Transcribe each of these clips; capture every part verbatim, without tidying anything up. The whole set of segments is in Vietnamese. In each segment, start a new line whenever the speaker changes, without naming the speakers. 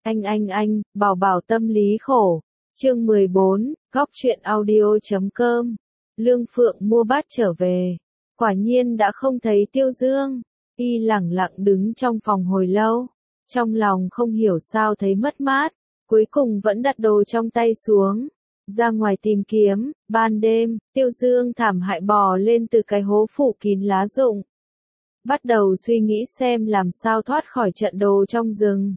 Anh anh anh, bảo bảo tâm lý khổ. Chương mười bốn, góc truyện audio.com. Lương Phượng mua bát trở về. Quả nhiên đã không thấy Tiêu Dương. Y lẳng lặng đứng trong phòng hồi lâu. Trong lòng không hiểu sao thấy mất mát. Cuối cùng vẫn đặt đồ trong tay xuống. Ra ngoài tìm kiếm. Ban đêm, Tiêu Dương thảm hại bò lên từ cái hố phủ kín lá rụng. Bắt đầu suy nghĩ xem làm sao thoát khỏi trận đồ trong rừng.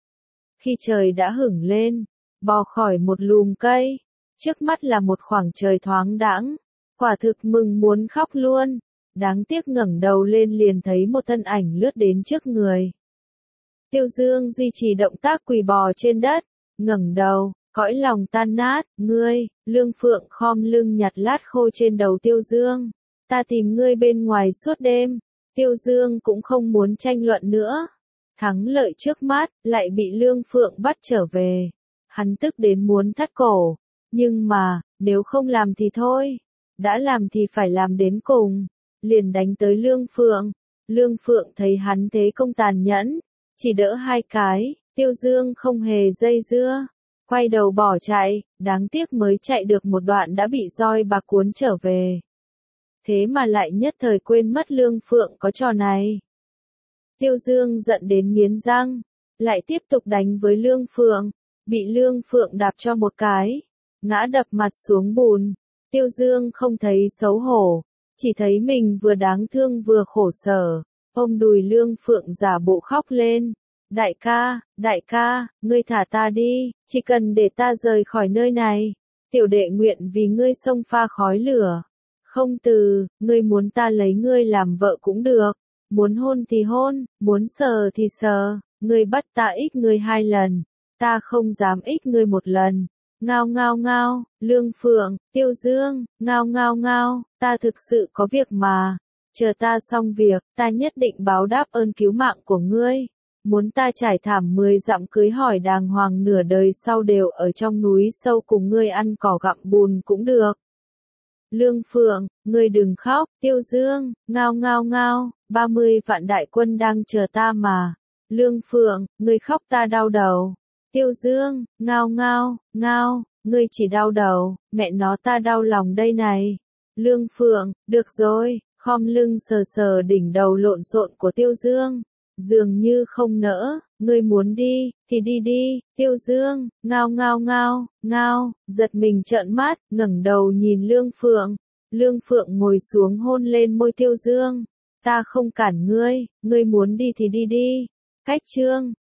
Khi trời đã hửng lên, bò khỏi một lùm cây, trước mắt là một khoảng trời thoáng đãng, quả thực mừng muốn khóc luôn, đáng tiếc ngẩng đầu lên liền thấy một thân ảnh lướt đến trước người. Tiêu Dương duy trì động tác quỳ bò trên đất, ngẩng đầu, cõi lòng tan nát, ngươi, Lương Phượng khom lưng nhặt lát khô trên đầu Tiêu Dương, ta tìm ngươi bên ngoài suốt đêm. Tiêu Dương cũng không muốn tranh luận nữa. Thắng lợi trước mắt, lại bị Lương Phượng bắt trở về. Hắn tức đến muốn thắt cổ. Nhưng mà, nếu không làm thì thôi. Đã làm thì phải làm đến cùng. Liền đánh tới Lương Phượng. Lương Phượng thấy hắn thế công tàn nhẫn. Chỉ đỡ hai cái, Tiêu Dương không hề dây dưa. Quay đầu bỏ chạy, đáng tiếc mới chạy được một đoạn đã bị roi bạc cuốn trở về. Thế mà lại nhất thời quên mất Lương Phượng có trò này. Tiêu Dương giận đến nghiến răng, lại tiếp tục đánh với Lương Phượng, bị Lương Phượng đạp cho một cái, ngã đập mặt xuống bùn. Tiêu Dương không thấy xấu hổ, chỉ thấy mình vừa đáng thương vừa khổ sở, ôm đùi Lương Phượng giả bộ khóc lên. Đại ca, đại ca, ngươi thả ta đi, chỉ cần để ta rời khỏi nơi này, tiểu đệ nguyện vì ngươi xông pha khói lửa. Không từ, ngươi muốn ta lấy ngươi làm vợ cũng được, muốn hôn thì hôn, muốn sờ thì sờ, ngươi bắt ta ích ngươi hai lần, ta không dám ích ngươi một lần. Ngao ngao ngao, Lương Phượng, Tiêu Dương, ngao ngao ngao, ta thực sự có việc mà, chờ ta xong việc, ta nhất định báo đáp ơn cứu mạng của ngươi. Muốn ta trải thảm mười dặm cưới hỏi đàng hoàng nửa đời sau đều ở trong núi sâu cùng ngươi ăn cỏ gặm bùn cũng được. Lương Phượng, ngươi đừng khóc, Tiêu Dương, ngao ngao ngao, ba mươi vạn đại quân đang chờ ta mà. Lương Phượng, ngươi khóc ta đau đầu. Tiêu Dương, ngao ngao, ngao, ngươi chỉ đau đầu, mẹ nó ta đau lòng đây này. Lương Phượng, được rồi, khom lưng sờ sờ đỉnh đầu lộn xộn của Tiêu Dương. Dường như không nỡ, ngươi muốn đi, thì đi đi. Tiêu Dương, ngao ngao ngao, ngao, giật mình trợn mắt, ngẩng đầu nhìn Lương Phượng. Lương Phượng ngồi xuống hôn lên môi Tiêu Dương. Ta không cản ngươi, ngươi muốn đi thì đi đi. Cách chương